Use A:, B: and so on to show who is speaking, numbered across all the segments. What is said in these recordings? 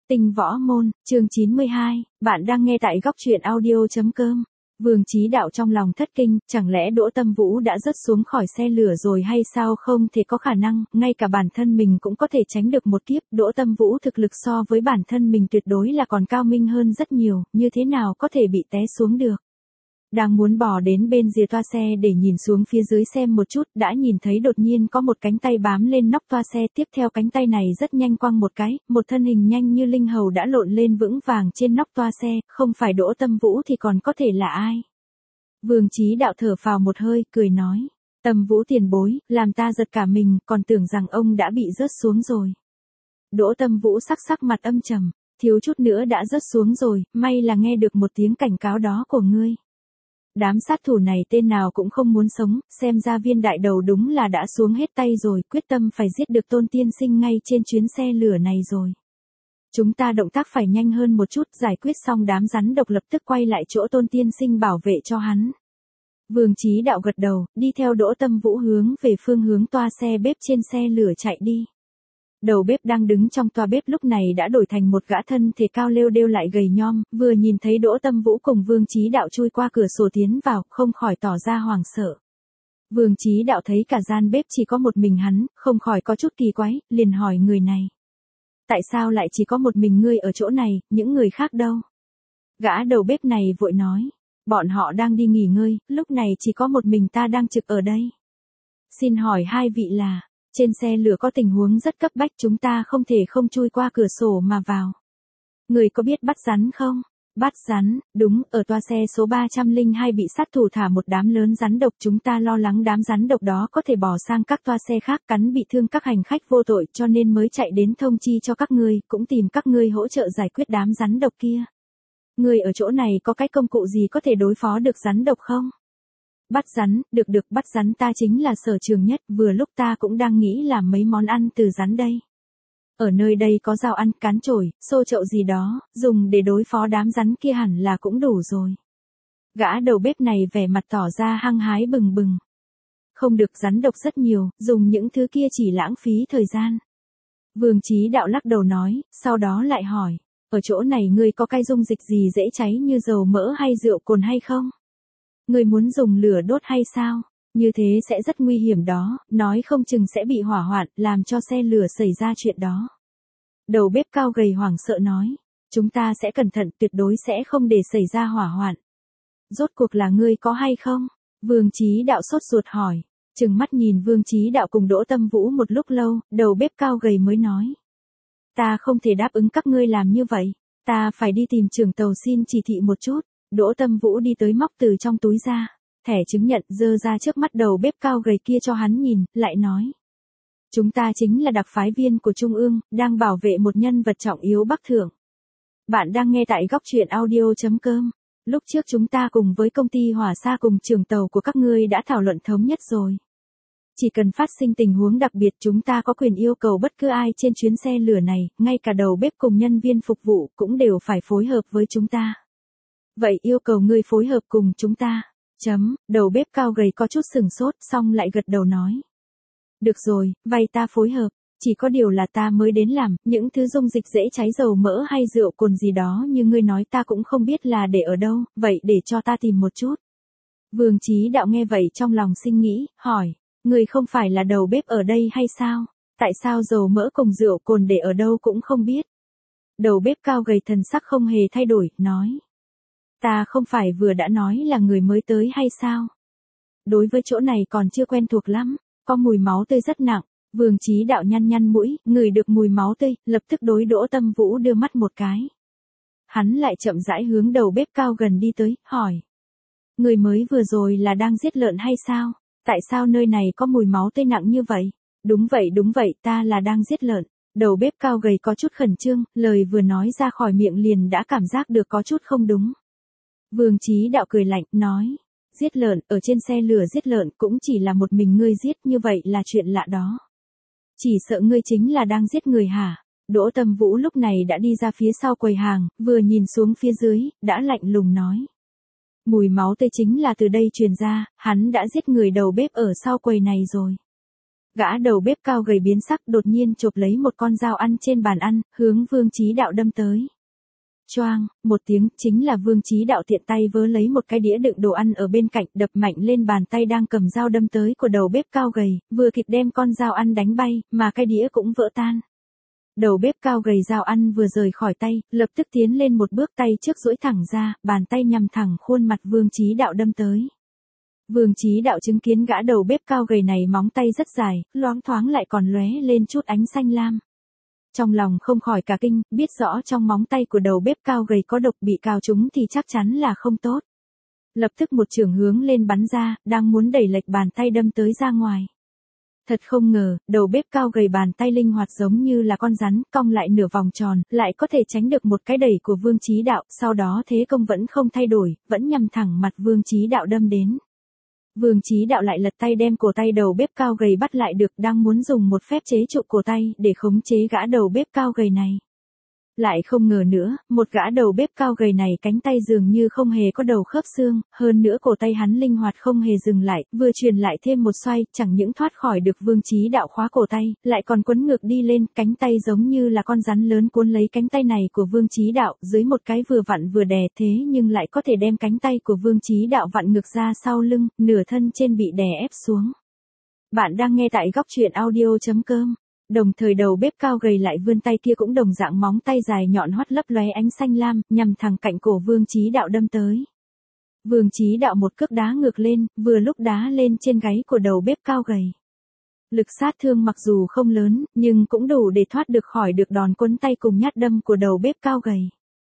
A: Tinh Võ Môn, chương 92, bạn đang nghe tại góc truyện audio.com. Vương Chí Đạo trong lòng thất kinh, chẳng lẽ Đỗ Tâm Vũ đã rớt xuống khỏi xe lửa rồi hay sao? Không thể có khả năng, ngay cả bản thân mình cũng có thể tránh được một kiếp. Đỗ Tâm Vũ thực lực so với bản thân mình tuyệt đối là còn cao minh hơn rất nhiều, như thế nào có thể bị té xuống được. Đang muốn bò đến bên rìa toa xe để nhìn xuống phía dưới xem một chút, đã nhìn thấy đột nhiên có một cánh tay bám lên nóc toa xe, tiếp theo cánh tay này rất nhanh quăng một cái, một thân hình nhanh như linh hầu đã lộn lên vững vàng trên nóc toa xe, không phải Đỗ Tâm Vũ thì còn có thể là ai. Vương Chí Đạo thở phào một hơi, cười nói, Tâm Vũ tiền bối, làm ta giật cả mình, còn tưởng rằng ông đã bị rớt xuống rồi. Đỗ Tâm Vũ sắc mặt âm trầm, thiếu chút nữa đã rớt xuống rồi, may là nghe được một tiếng cảnh cáo đó của ngươi. Đám sát thủ này tên nào cũng không muốn sống, xem ra Viên đại đầu đúng là đã xuống hết tay rồi, quyết tâm phải giết được Tôn tiên sinh ngay trên chuyến xe lửa này rồi. Chúng ta động tác phải nhanh hơn một chút, giải quyết xong đám rắn độc lập tức quay lại chỗ Tôn tiên sinh bảo vệ cho hắn. Vương Chí Đạo gật đầu, đi theo Đỗ Tâm Vũ hướng về phương hướng toa xe bếp trên xe lửa chạy đi. Đầu bếp đang đứng trong toa bếp lúc này đã đổi thành một gã thân thể cao lêu đêu lại gầy nhom, vừa nhìn thấy Đỗ Tâm Vũ cùng Vương Chí Đạo chui qua cửa sổ tiến vào, không khỏi tỏ ra hoảng sợ. Vương Chí Đạo thấy cả gian bếp chỉ có một mình hắn, không khỏi có chút kỳ quái, liền hỏi người này. Tại sao lại chỉ có một mình ngươi ở chỗ này, những người khác đâu? Gã đầu bếp này vội nói, bọn họ đang đi nghỉ ngơi, lúc này chỉ có một mình ta đang trực ở đây. Xin hỏi hai vị là... Trên xe lửa có tình huống rất cấp bách, chúng ta không thể không chui qua cửa sổ mà vào. Người có biết bắt rắn không? Bắt rắn, đúng, ở toa xe số 302 bị sát thủ thả một đám lớn rắn độc, chúng ta lo lắng đám rắn độc đó có thể bò sang các toa xe khác cắn bị thương các hành khách vô tội, cho nên mới chạy đến thông chi cho các ngươi, cũng tìm các ngươi hỗ trợ giải quyết đám rắn độc kia. Người ở chỗ này có cái công cụ gì có thể đối phó được rắn độc không? Bắt rắn, được bắt rắn ta chính là sở trường nhất, vừa lúc ta cũng đang nghĩ làm mấy món ăn từ rắn đây. Ở nơi đây có dao ăn, cán chổi, xô chậu gì đó, dùng để đối phó đám rắn kia hẳn là cũng đủ rồi. Gã đầu bếp này vẻ mặt tỏ ra hăng hái bừng bừng. Không được, rắn độc rất nhiều, dùng những thứ kia chỉ lãng phí thời gian. Vương Chí Đạo lắc đầu nói, sau đó lại hỏi, ở chỗ này ngươi có cái dung dịch gì dễ cháy như dầu mỡ hay rượu cồn hay không? Người muốn dùng lửa đốt hay sao? Như thế sẽ rất nguy hiểm đó, nói không chừng sẽ bị hỏa hoạn, làm cho xe lửa xảy ra chuyện đó. Đầu bếp cao gầy hoảng sợ nói, chúng ta sẽ cẩn thận, tuyệt đối sẽ không để xảy ra hỏa hoạn. Rốt cuộc là ngươi có hay không? Vương Chí Đạo sốt ruột hỏi, trừng mắt nhìn Vương Chí Đạo cùng Đỗ Tâm Vũ một lúc lâu, đầu bếp cao gầy mới nói. Ta không thể đáp ứng các ngươi làm như vậy, ta phải đi tìm trưởng tàu xin chỉ thị một chút. Đỗ Tâm Vũ đi tới móc từ trong túi ra, thẻ chứng nhận giơ ra trước mắt đầu bếp cao gầy kia cho hắn nhìn, lại nói. Chúng ta chính là đặc phái viên của Trung ương, đang bảo vệ một nhân vật trọng yếu Bắc Thượng. Bạn đang nghe tại góc truyện audio.com. Lúc trước chúng ta cùng với công ty Hỏa Sa cùng trưởng tàu của các ngươi đã thảo luận thống nhất rồi. Chỉ cần phát sinh tình huống đặc biệt chúng ta có quyền yêu cầu bất cứ ai trên chuyến xe lửa này, ngay cả đầu bếp cùng nhân viên phục vụ cũng đều phải phối hợp với chúng ta. Vậy yêu cầu ngươi phối hợp cùng chúng ta. Đầu bếp cao gầy có chút sừng sốt, xong lại gật đầu nói. Được rồi, vậy ta phối hợp, chỉ có điều là ta mới đến làm, những thứ dung dịch dễ cháy dầu mỡ hay rượu cồn gì đó như ngươi nói ta cũng không biết là để ở đâu, vậy để cho ta tìm một chút. Vương Chí Đạo nghe vậy trong lòng suy nghĩ, hỏi, ngươi không phải là đầu bếp ở đây hay sao? Tại sao dầu mỡ cùng rượu cồn để ở đâu cũng không biết? Đầu bếp cao gầy thần sắc không hề thay đổi, nói. Ta không phải vừa đã nói là người mới tới hay sao? Đối với chỗ này còn chưa quen thuộc lắm, có mùi máu tươi rất nặng. Vương Chí Đạo nhăn mũi, ngửi được mùi máu tươi, lập tức đối Đỗ Tâm Vũ đưa mắt một cái. Hắn lại chậm rãi hướng đầu bếp cao gần đi tới, hỏi. Người mới vừa rồi là đang giết lợn hay sao? Tại sao nơi này có mùi máu tươi nặng như vậy? Đúng vậy, ta là đang giết lợn. Đầu bếp cao gầy có chút khẩn trương, lời vừa nói ra khỏi miệng liền đã cảm giác được có chút không đúng. Vương Chí Đạo cười lạnh, nói, giết lợn, ở trên xe lửa giết lợn cũng chỉ là một mình ngươi giết, như vậy là chuyện lạ đó. Chỉ sợ ngươi chính là đang giết người hả? Đỗ Tâm Vũ lúc này đã đi ra phía sau quầy hàng, vừa nhìn xuống phía dưới, đã lạnh lùng nói. Mùi máu tươi chính là từ đây truyền ra, hắn đã giết người đầu bếp ở sau quầy này rồi. gã đầu bếp cao gầy biến sắc đột nhiên chộp lấy một con dao ăn trên bàn ăn, hướng Vương Chí Đạo đâm tới. Choang, một tiếng, chính là Vương Chí Đạo tiện tay vớ lấy một cái đĩa đựng đồ ăn ở bên cạnh, đập mạnh lên bàn tay đang cầm dao đâm tới của đầu bếp cao gầy, vừa kịp đem con dao ăn đánh bay, mà cái đĩa cũng vỡ tan. Đầu bếp cao gầy dao ăn vừa rời khỏi tay, lập tức tiến lên một bước, tay trước duỗi thẳng ra, bàn tay nhằm thẳng khuôn mặt Vương Chí Đạo đâm tới. Vương Chí Đạo chứng kiến gã đầu bếp cao gầy này móng tay rất dài, loáng thoáng lại còn lóe lên chút ánh xanh lam. Trong lòng không khỏi cả kinh, biết rõ trong móng tay của đầu bếp cao gầy có độc, bị cào trúng thì chắc chắn là không tốt. Lập tức một chưởng hướng lên bắn ra, đang muốn đẩy lệch bàn tay đâm tới ra ngoài. Thật không ngờ, đầu bếp cao gầy bàn tay linh hoạt giống như là con rắn, cong lại nửa vòng tròn, lại có thể tránh được một cái đẩy của Vương Chí Đạo, sau đó thế công vẫn không thay đổi, vẫn nhằm thẳng mặt Vương Chí Đạo đâm đến. Vương Chí Đạo lại lật tay đem cổ tay đầu bếp cao gầy bắt lại được, đang muốn dùng một phép chế trụ cổ tay để khống chế gã đầu bếp cao gầy này. Lại không ngờ nữa, một gã đầu bếp cao gầy này cánh tay dường như không hề có đầu khớp xương, hơn nữa cổ tay hắn linh hoạt không hề dừng lại, vừa truyền lại thêm một xoay, chẳng những thoát khỏi được Vương Chí Đạo khóa cổ tay, lại còn quấn ngược đi lên, cánh tay giống như là con rắn lớn cuốn lấy cánh tay này của Vương Chí Đạo, dưới một cái vừa vặn vừa đè, thế nhưng lại có thể đem cánh tay của Vương Chí Đạo vặn ngược ra sau lưng, nửa thân trên bị đè ép xuống. Bạn đang nghe tại góc truyện audio.com. Đồng thời đầu bếp cao gầy lại vươn tay kia cũng đồng dạng móng tay dài nhọn hoắt lấp lóe ánh xanh lam, nhằm thẳng cạnh cổ Vương Chí Đạo đâm tới. Vương Chí Đạo một cước đá ngược lên, vừa lúc đá lên trên gáy của đầu bếp cao gầy. Lực sát thương mặc dù không lớn, nhưng cũng đủ để thoát được khỏi được đòn quấn tay cùng nhát đâm của đầu bếp cao gầy.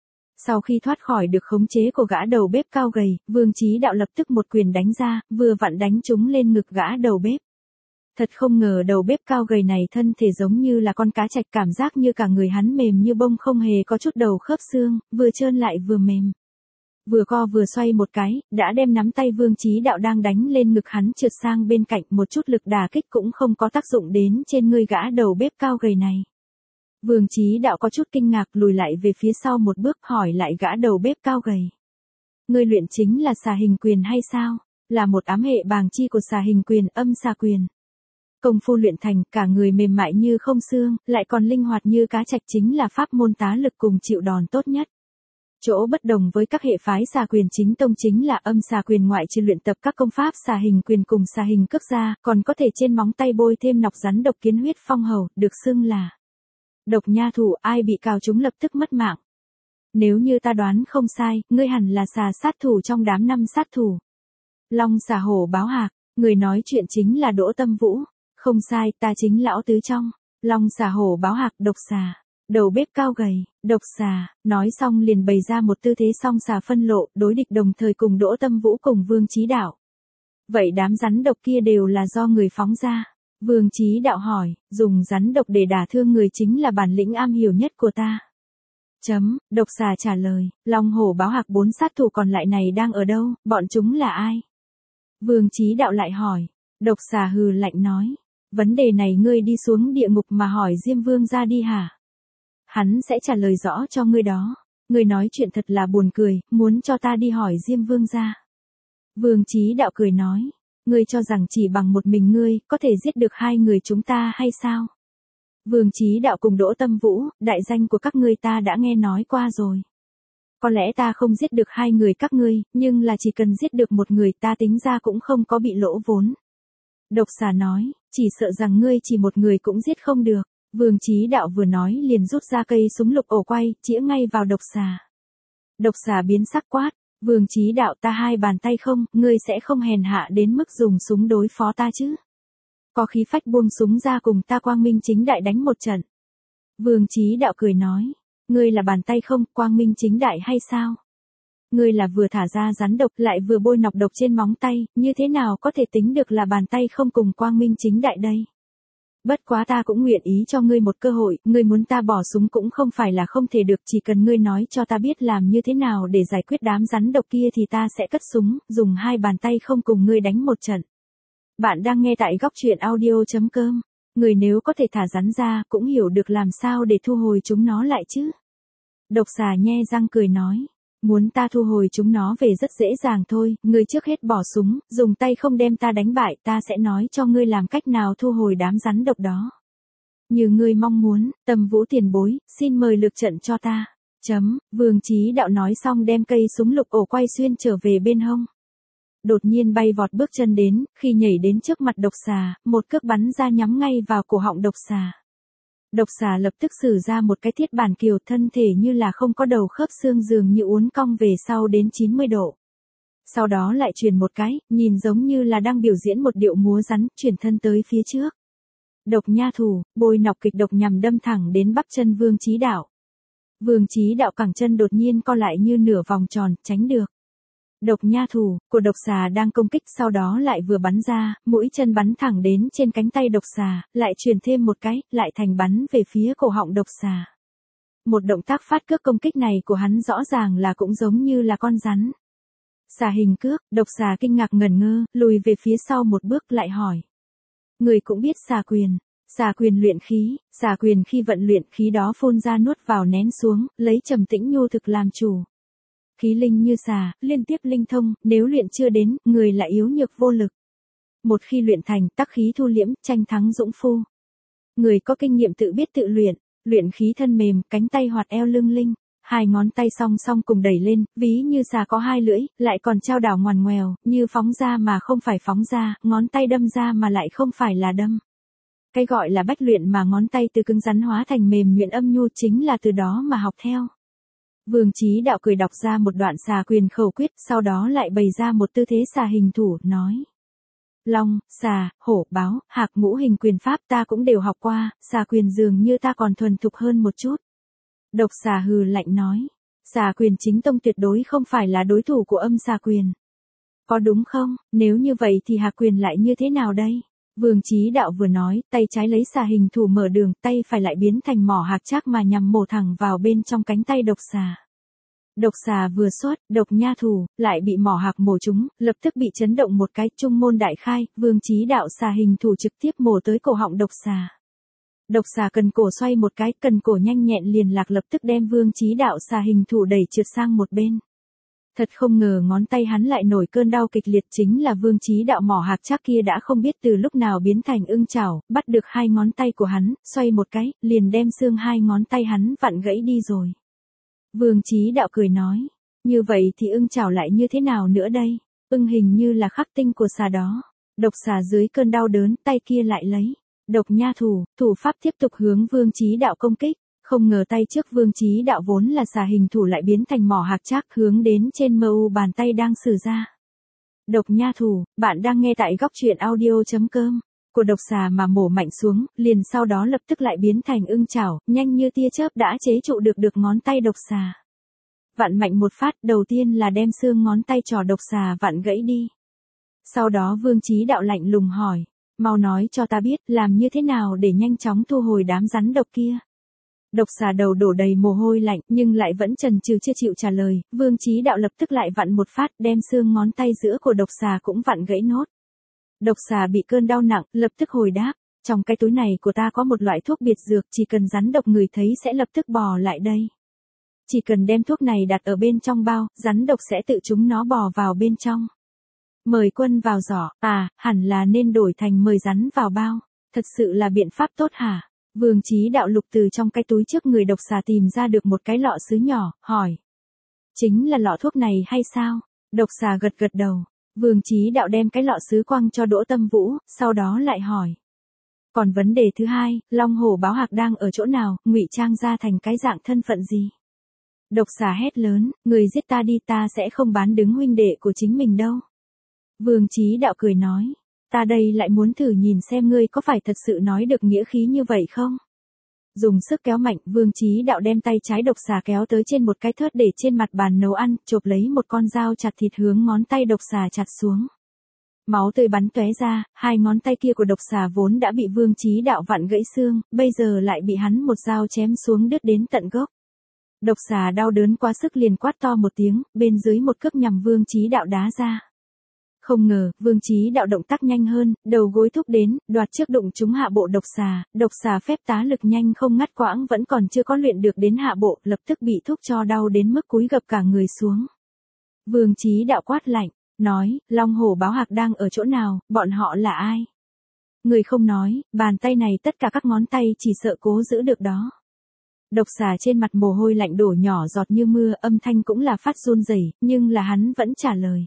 A: Sau khi thoát khỏi được khống chế của gã đầu bếp cao gầy, Vương Chí Đạo lập tức một quyền đánh ra, vừa vặn đánh trúng lên ngực gã đầu bếp. Thật không ngờ đầu bếp cao gầy này thân thể giống như là con cá trạch, cảm giác như cả người hắn mềm như bông, không hề có chút đầu khớp xương, vừa trơn lại vừa mềm. Vừa co vừa xoay một cái, đã đem nắm tay Vương Chí Đạo đang đánh lên ngực hắn trượt sang bên cạnh, một chút lực đả kích cũng không có tác dụng đến trên người gã đầu bếp cao gầy này. Vương Chí Đạo có chút kinh ngạc lùi lại về phía sau một bước, hỏi lại gã đầu bếp cao gầy. Ngươi luyện chính là xà hình quyền hay sao? Là một ám hệ bàng chi của xà hình quyền, âm xà quyền. Công phu luyện thành, cả người mềm mại như không xương, lại còn linh hoạt như cá trạch, chính là pháp môn tá lực cùng chịu đòn tốt nhất. Chỗ bất đồng với các hệ phái xà quyền chính tông chính là âm xà quyền ngoại trừ luyện tập các công pháp xà hình quyền cùng xà hình cước ra, còn có thể trên móng tay bôi thêm nọc rắn độc kiến huyết phong hầu, được xưng là độc nha thủ, ai bị cào trúng lập tức mất mạng. Nếu như ta đoán không sai, ngươi hẳn là xà sát thủ trong đám năm sát thủ. Long xà hổ báo hạc, người nói chuyện chính là Đỗ Tâm Vũ. Không sai, ta chính lão tứ trong. Long xà hổ báo hạc, độc xà. Đầu bếp cao gầy, độc xà, nói xong liền bày ra một tư thế song xà phân lộ, đối địch đồng thời cùng Đỗ Tâm Vũ cùng Vương Chí Đạo. Vậy đám rắn độc kia đều là do người phóng ra? Vương Chí Đạo hỏi, dùng rắn độc để đả thương người chính là bản lĩnh am hiểu nhất của ta. Độc xà trả lời, Long hổ báo hạc 4 sát thủ còn lại này đang ở đâu, bọn chúng là ai? Vương Chí Đạo lại hỏi, độc xà hừ lạnh nói. Vấn đề này ngươi đi xuống địa ngục mà hỏi Diêm Vương ra đi hả? Hắn sẽ trả lời rõ cho ngươi đó. Ngươi nói chuyện thật là buồn cười, muốn cho ta đi hỏi Diêm Vương ra. Vương Chí Đạo cười nói, ngươi cho rằng chỉ bằng một mình ngươi, có thể giết được hai người chúng ta hay sao? Vương Chí Đạo cùng Đỗ Tâm Vũ, đại danh của các ngươi ta đã nghe nói qua rồi. Có lẽ ta không giết được hai người các ngươi, nhưng là chỉ cần giết được một người ta tính ra cũng không có bị lỗ vốn. Độc xà nói, chỉ sợ rằng ngươi chỉ một người cũng giết không được. Vương Chí Đạo vừa nói liền rút ra cây súng lục ổ quay, chĩa ngay vào độc xà. Độc xà biến sắc quát, Vương Chí Đạo, ta hai bàn tay không, ngươi sẽ không hèn hạ đến mức dùng súng đối phó ta chứ? Có khí phách buông súng ra cùng ta quang minh chính đại đánh một trận. Vương Chí Đạo cười nói, ngươi là bàn tay không, quang minh chính đại hay sao? Ngươi là vừa thả ra rắn độc lại vừa bôi nọc độc trên móng tay, như thế nào có thể tính được là bàn tay không cùng quang minh chính đại đây? Bất quá ta cũng nguyện ý cho ngươi một cơ hội, ngươi muốn ta bỏ súng cũng không phải là không thể được, chỉ cần ngươi nói cho ta biết làm như thế nào để giải quyết đám rắn độc kia thì ta sẽ cất súng, dùng hai bàn tay không cùng ngươi đánh một trận. Bạn đang nghe tại góc truyện audio.com. Người nếu có thể thả rắn ra, cũng hiểu được làm sao để thu hồi chúng nó lại chứ. Độc xà nhe răng cười nói. Muốn ta thu hồi chúng nó về rất dễ dàng thôi, ngươi trước hết bỏ súng, dùng tay không đem ta đánh bại, ta sẽ nói cho ngươi làm cách nào thu hồi đám rắn độc đó. Như ngươi mong muốn, Tâm Vũ tiền bối, xin mời lược trận cho ta. Vương Chí Đạo nói xong đem cây súng lục ổ quay xuyên trở về bên hông. Đột nhiên bay vọt bước chân đến, khi nhảy đến trước mặt độc xà, một cước bắn ra nhắm ngay vào cổ họng độc xà. Độc xà lập tức sử ra một cái thiết bản kiều, thân thể như là không có đầu khớp xương dường như uốn cong về sau đến 90 độ. Sau đó lại chuyển một cái, nhìn giống như là đang biểu diễn một điệu múa rắn, chuyển thân tới phía trước. Độc nha thủ, bôi nọc kịch độc nhằm đâm thẳng đến bắp chân Vương Chí Đạo. Vương Chí Đạo cẳng chân đột nhiên co lại như nửa vòng tròn, tránh được. Độc nha thủ của độc xà đang công kích, sau đó lại vừa bắn ra, mũi chân bắn thẳng đến trên cánh tay độc xà, lại truyền thêm một cái, lại thành bắn về phía cổ họng độc xà. Một động tác phát cước công kích này của hắn rõ ràng là cũng giống như là con rắn. Xà hình cước, độc xà kinh ngạc ngẩn ngơ, lùi về phía sau một bước lại hỏi. Người cũng biết xà quyền. Xà quyền luyện khí, xà quyền khi vận luyện khí đó phun ra nuốt vào nén xuống, lấy trầm tĩnh nhu thực làm chủ. Khí linh như xà, liên tiếp linh thông, nếu luyện chưa đến, người lại yếu nhược vô lực. Một khi luyện thành, tắc khí thu liễm, tranh thắng dũng phu. Người có kinh nghiệm tự biết tự luyện khí thân mềm, cánh tay hoạt eo lưng linh, hai ngón tay song song cùng đẩy lên, ví như xà có hai lưỡi, lại còn trao đảo ngoằn ngoèo, như phóng ra mà không phải phóng ra, ngón tay đâm ra mà lại không phải là đâm. Cái gọi là bách luyện mà ngón tay từ cứng rắn hóa thành mềm nhuyễn âm nhu chính là từ đó mà học theo. Vương Chí Đạo cười đọc ra một đoạn xà quyền khẩu quyết, sau đó lại bày ra một tư thế xà hình thủ, nói. Long, xà, hổ, báo, hạc ngũ hình quyền pháp ta cũng đều học qua, xà quyền dường như ta còn thuần thục hơn một chút. Độc xà hừ lạnh nói. Xà quyền chính tông tuyệt đối không phải là đối thủ của âm xà quyền. Có đúng không? Nếu như vậy thì hạc quyền lại như thế nào đây? Vương Chí Đạo vừa nói, tay trái lấy xà hình thủ mở đường, tay phải lại biến thành mỏ hạc trác mà nhằm mổ thẳng vào bên trong cánh tay độc xà. Độc xà vừa xuất, độc nha thủ, lại bị mỏ hạc mổ trúng, lập tức bị chấn động một cái, trung môn đại khai, Vương Chí Đạo xà hình thủ trực tiếp mổ tới cổ họng độc xà. Độc xà cần cổ xoay một cái, cần cổ nhanh nhẹn liền lạc, lập tức đem Vương Chí Đạo xà hình thủ đẩy trượt sang một bên. Thật không ngờ ngón tay hắn lại nổi cơn đau kịch liệt, chính là Vương Chí Đạo mỏ hạc trác kia đã không biết từ lúc nào biến thành ưng chảo, bắt được hai ngón tay của hắn, xoay một cái, liền đem xương hai ngón tay hắn vặn gãy đi rồi. Vương Chí Đạo cười nói, như vậy thì ưng chảo lại như thế nào nữa đây? Ưng hình như là khắc tinh của xà đó. Độc xà dưới cơn đau đớn, tay kia lại lấy độc nha thủ, thủ pháp tiếp tục hướng Vương Chí Đạo công kích. Không ngờ tay trước Vương Chí Đạo vốn là xà hình thủ lại biến thành mỏ hạc trác, hướng đến trên mờ u bàn tay đang sử ra. Độc nha thủ, bạn đang nghe tại góc truyện audio.com. Của độc xà mà mổ mạnh xuống, liền sau đó lập tức lại biến thành ưng chảo, nhanh như tia chớp đã chế trụ được ngón tay độc xà. Vặn mạnh một phát, đầu tiên là đem xương ngón tay trỏ độc xà vặn gãy đi. Sau đó Vương Chí Đạo lạnh lùng hỏi, mau nói cho ta biết, làm như thế nào để nhanh chóng thu hồi đám rắn độc kia. Độc xà đầu đổ đầy mồ hôi lạnh, nhưng lại vẫn chần chừ chưa chịu trả lời, Vương Chí Đạo lập tức lại vặn một phát, đem xương ngón tay giữa của độc xà cũng vặn gãy nốt. Độc xà bị cơn đau nặng, lập tức hồi đáp, trong cái túi này của ta có một loại thuốc biệt dược, chỉ cần rắn độc người thấy sẽ lập tức bò lại đây. Chỉ cần đem thuốc này đặt ở bên trong bao, rắn độc sẽ tự chúng nó bò vào bên trong. Mời quân vào giỏ, hẳn là nên đổi thành mời rắn vào bao, thật sự là biện pháp tốt hả? Vương Chí Đạo lục từ trong cái túi trước người độc xà tìm ra được một cái lọ sứ nhỏ, hỏi. Chính là lọ thuốc này hay sao? Độc xà gật gật đầu. Vương Chí Đạo đem cái lọ sứ quăng cho Đỗ Tâm Vũ, sau đó lại hỏi. Còn vấn đề thứ hai, Long Hổ Báo Hạc đang ở chỗ nào, ngụy trang ra thành cái dạng thân phận gì? Độc xà hét lớn, người giết ta đi, ta sẽ không bán đứng huynh đệ của chính mình đâu. Vương Chí Đạo cười nói. Ta đây lại muốn thử nhìn xem ngươi có phải thật sự nói được nghĩa khí như vậy không? Dùng sức kéo mạnh, Vương Chí Đạo đem tay trái độc xà kéo tới trên một cái thớt để trên mặt bàn nấu ăn, chộp lấy một con dao chặt thịt hướng ngón tay độc xà chặt xuống. Máu tươi bắn tóe ra, hai ngón tay kia của độc xà vốn đã bị Vương Chí Đạo vặn gãy xương, bây giờ lại bị hắn một dao chém xuống đứt đến tận gốc. Độc xà đau đớn quá sức liền quát to một tiếng, bên dưới một cước nhằm Vương Chí Đạo đá ra. Không ngờ, Vương Chí Đạo động tác nhanh hơn, đầu gối thúc đến, đoạt trước đụng trúng hạ bộ độc xà phép tá lực nhanh không ngắt quãng vẫn còn chưa có luyện được đến hạ bộ, lập tức bị thúc cho đau đến mức cúi gập cả người xuống. Vương Chí Đạo quát lạnh, nói, Long Hổ Báo Hạc đang ở chỗ nào, bọn họ là ai? Người không nói, bàn tay này tất cả các ngón tay chỉ sợ cố giữ được đó. Độc xà trên mặt mồ hôi lạnh đổ nhỏ giọt như mưa, âm thanh cũng là phát run rẩy, nhưng là hắn vẫn trả lời.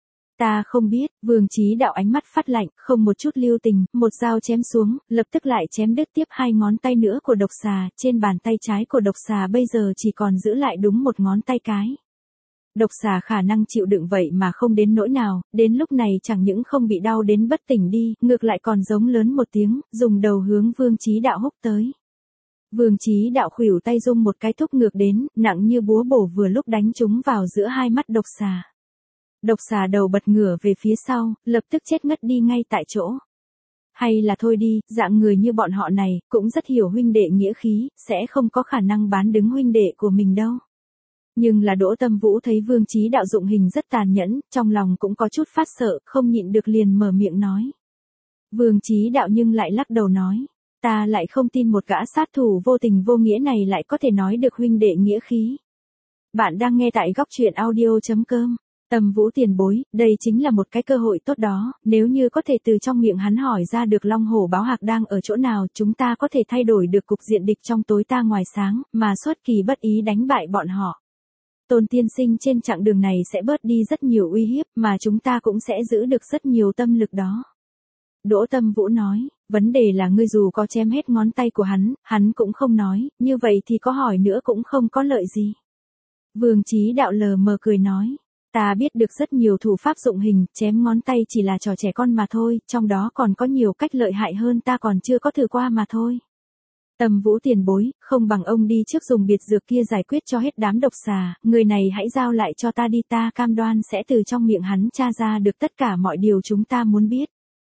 A: Ta không biết. Vương Chí Đạo ánh mắt phát lạnh, không một chút lưu tình, một dao chém xuống, lập tức lại chém đứt tiếp 2 ngón tay nữa của độc xà, trên bàn tay trái của độc xà bây giờ chỉ còn giữ lại đúng 1 ngón tay cái. Độc xà khả năng chịu đựng vậy mà không đến nỗi nào, đến lúc này chẳng những không bị đau đến bất tỉnh đi, ngược lại còn giống lớn một tiếng, dùng đầu hướng Vương Chí Đạo húc tới. Vương Chí Đạo khuỷu tay rung một cái thúc ngược đến, nặng như búa bổ vừa lúc đánh trúng vào giữa hai mắt độc xà. Độc xà đầu bật ngửa về phía sau, lập tức chết ngất đi ngay tại chỗ. Hay là thôi đi, dạng người như bọn họ này, cũng rất hiểu huynh đệ nghĩa khí, sẽ không có khả năng bán đứng huynh đệ của mình đâu. Nhưng là Đỗ Tâm Vũ thấy Vương Chí Đạo dụng hình rất tàn nhẫn, trong lòng cũng có chút phát sợ, không nhịn được liền mở miệng nói. Vương Chí Đạo nhưng lại lắc đầu nói, ta lại không tin một gã sát thủ vô tình vô nghĩa này lại có thể nói được huynh đệ nghĩa khí. Bạn đang nghe tại góc truyện audio.com. Tâm Vũ tiền bối, đây chính là một cái cơ hội tốt đó, nếu như có thể từ trong miệng hắn hỏi ra được Long Hổ Báo Hạc đang ở chỗ nào, chúng ta có thể thay đổi được cục diện địch trong tối ta ngoài sáng, mà xuất kỳ bất ý đánh bại bọn họ. Tôn tiên sinh trên chặng đường này sẽ bớt đi rất nhiều uy hiếp, mà chúng ta cũng sẽ giữ được rất nhiều tâm lực đó. Đỗ Tâm Vũ nói, vấn đề là ngươi dù có chém hết ngón tay của hắn cũng không nói, như vậy thì có hỏi nữa cũng không có lợi gì. Vương Chí Đạo lờ mờ cười nói. Ta biết được rất nhiều thủ pháp dụng hình, chém ngón tay chỉ là trò trẻ con mà thôi, trong đó còn có nhiều cách lợi hại hơn ta còn chưa có thử qua mà thôi. Tâm Vũ tiền bối, không bằng ông đi trước dùng biệt dược kia giải quyết cho hết đám độc xà, người này hãy giao lại cho ta đi, ta cam đoan sẽ từ trong miệng hắn tra ra được tất cả mọi điều chúng ta muốn biết.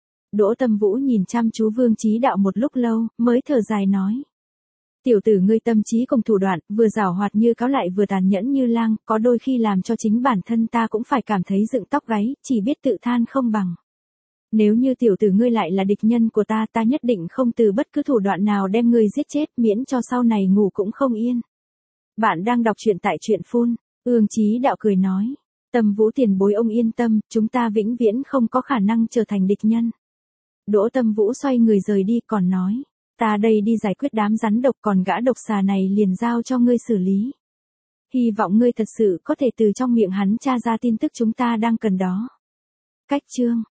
A: Đỗ Tâm Vũ nhìn chăm chú Vương Chí Đạo một lúc lâu, mới thở dài nói. Tiểu tử ngươi tâm trí cùng thủ đoạn, vừa giảo hoạt như cáo lại vừa tàn nhẫn như lang, có đôi khi làm cho chính bản thân ta cũng phải cảm thấy dựng tóc gáy, chỉ biết tự than không bằng. Nếu như tiểu tử ngươi lại là địch nhân của ta, ta nhất định không từ bất cứ thủ đoạn nào đem ngươi giết chết, miễn cho sau này ngủ cũng không yên. Bạn đang đọc truyện tại truyện phun. Vương Chí Đạo cười nói. Tâm Vũ tiền bối ông yên tâm, chúng ta vĩnh viễn không có khả năng trở thành địch nhân. Đỗ Tâm Vũ xoay người rời đi còn nói. Ta đây đi giải quyết đám rắn độc, còn gã độc xà này liền giao cho ngươi xử lý. Hy vọng ngươi thật sự có thể từ trong miệng hắn tra ra tin tức chúng ta đang cần đó. Cách chương